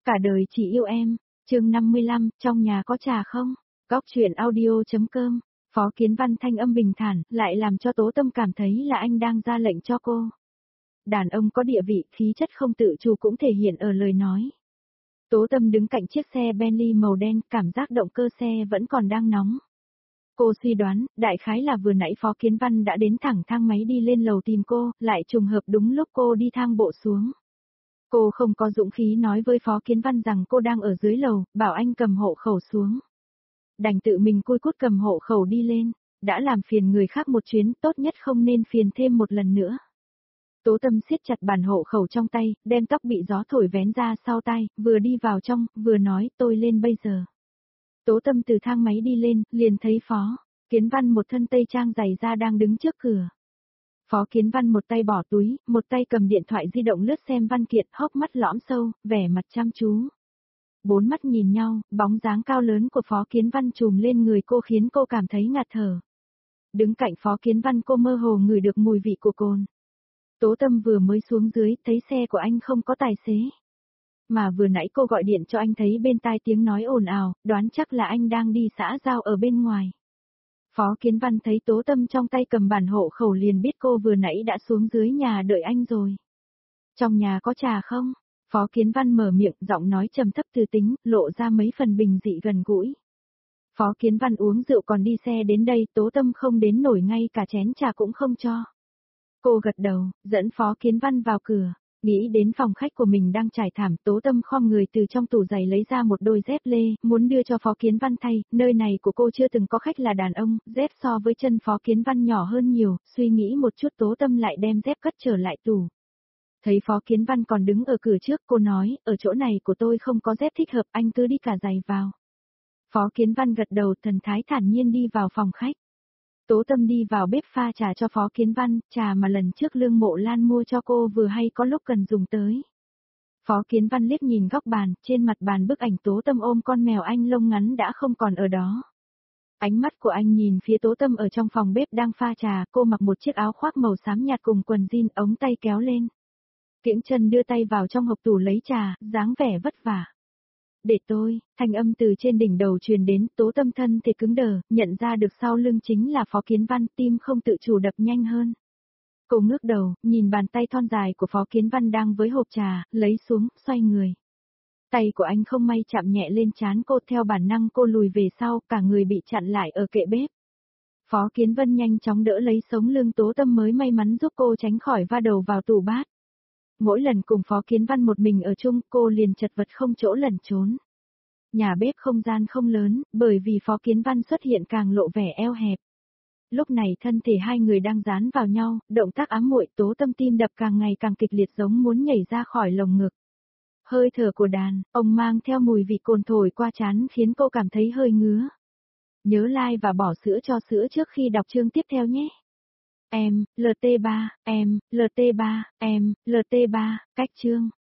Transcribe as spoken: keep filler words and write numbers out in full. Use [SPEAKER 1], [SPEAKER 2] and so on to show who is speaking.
[SPEAKER 1] Cả đời chỉ yêu em, chương năm mươi lăm, trong nhà có trà không? Góc truyện audio.com, Phó Kiến Văn thanh âm bình thản, lại làm cho Tố Tâm cảm thấy là anh đang ra lệnh cho cô. Đàn ông có địa vị, khí chất không tự chủ cũng thể hiện ở lời nói. Tố Tâm đứng cạnh chiếc xe Bentley màu đen, cảm giác động cơ xe vẫn còn đang nóng. Cô suy đoán, đại khái là vừa nãy Phó Kiến Văn đã đến thẳng thang máy đi lên lầu tìm cô, lại trùng hợp đúng lúc cô đi thang bộ xuống. Cô không có dũng khí nói với Phó Kiến Văn rằng cô đang ở dưới lầu, bảo anh cầm hộ khẩu xuống. Đành tự mình cui cút cầm hộ khẩu đi lên, đã làm phiền người khác một chuyến, tốt nhất không nên phiền thêm một lần nữa. Tố Tâm siết chặt bản hộ khẩu trong tay, đem tóc bị gió thổi vén ra sau tai, vừa đi vào trong, vừa nói tôi lên bây giờ. Tố Tâm từ thang máy đi lên, liền thấy Phó Kiến Văn một thân tây trang dày da đang đứng trước cửa. Phó Kiến Văn một tay bỏ túi, một tay cầm điện thoại di động lướt xem văn kiện, hốc mắt lõm sâu, vẻ mặt chăm chú. Bốn mắt nhìn nhau, bóng dáng cao lớn của Phó Kiến Văn trùm lên người cô khiến cô cảm thấy ngạt thở. Đứng cạnh Phó Kiến Văn cô mơ hồ ngửi được mùi vị của cồn. Tố Tâm vừa mới xuống dưới, thấy xe của anh không có tài xế. Mà vừa nãy cô gọi điện cho anh thấy bên tai tiếng nói ồn ào, đoán chắc là anh đang đi xã giao ở bên ngoài. Phó Kiến Văn thấy Tố Tâm trong tay cầm bản hộ khẩu liền biết cô vừa nãy đã xuống dưới nhà đợi anh rồi. Trong nhà có trà không? Phó Kiến Văn mở miệng, giọng nói trầm thấp từ tính, lộ ra mấy phần bình dị gần gũi. Phó Kiến Văn uống rượu còn đi xe đến đây, Tố Tâm không đến nổi ngay cả chén trà cũng không cho. Cô gật đầu, dẫn Phó Kiến Văn vào cửa. Nghĩ đến phòng khách của mình đang trải thảm, Tố Tâm khom người từ trong tủ giày lấy ra một đôi dép lê, muốn đưa cho Phó Kiến Văn thay, nơi này của cô chưa từng có khách là đàn ông, dép so với chân Phó Kiến Văn nhỏ hơn nhiều, suy nghĩ một chút Tố Tâm lại đem dép cất trở lại tủ. Thấy Phó Kiến Văn còn đứng ở cửa trước, cô nói, ở chỗ này của tôi không có dép thích hợp, anh cứ đi cả giày vào. Phó Kiến Văn gật đầu, thần thái thản nhiên đi vào phòng khách. Tố Tâm đi vào bếp pha trà cho Phó Kiến Văn, trà mà lần trước Lương Mộ Lan mua cho cô vừa hay có lúc cần dùng tới. Phó Kiến Văn liếc nhìn góc bàn, trên mặt bàn bức ảnh Tố Tâm ôm con mèo anh lông ngắn đã không còn ở đó. Ánh mắt của anh nhìn phía Tố Tâm ở trong phòng bếp đang pha trà, cô mặc một chiếc áo khoác màu xám nhạt cùng quần jean, ống tay kéo lên. Kiễng chân đưa tay vào trong hộp tủ lấy trà, dáng vẻ vất vả. Để tôi, thanh âm từ trên đỉnh đầu truyền đến, Tố Tâm thân thì cứng đờ, nhận ra được sau lưng chính là Phó Kiến Văn, tim không tự chủ đập nhanh hơn. Cô ngước đầu, nhìn bàn tay thon dài của Phó Kiến Văn đang với hộp trà, lấy xuống, xoay người. Tay của anh không may chạm nhẹ lên trán cô, theo bản năng cô lùi về sau, cả người bị chặn lại ở kệ bếp. Phó Kiến Văn nhanh chóng đỡ lấy sống lưng Tố Tâm mới may mắn giúp cô tránh khỏi va đầu vào tủ bát. Mỗi lần cùng Phó Kiến Văn một mình ở chung, cô liền chật vật không chỗ lẩn trốn. Nhà bếp không gian không lớn, bởi vì Phó Kiến Văn xuất hiện càng lộ vẻ eo hẹp. Lúc này thân thể hai người đang dán vào nhau, động tác ám muội, Tố Tâm tim đập càng ngày càng kịch liệt giống muốn nhảy ra khỏi lồng ngực. Hơi thở của đàn, ông mang theo mùi vị cồn thổi qua trán khiến cô cảm thấy hơi ngứa. Nhớ like và bỏ sữa cho sữa trước khi đọc chương tiếp theo nhé. Em, lờ tê ba, em, lờ tê ba, em, lờ tê ba, cách chương.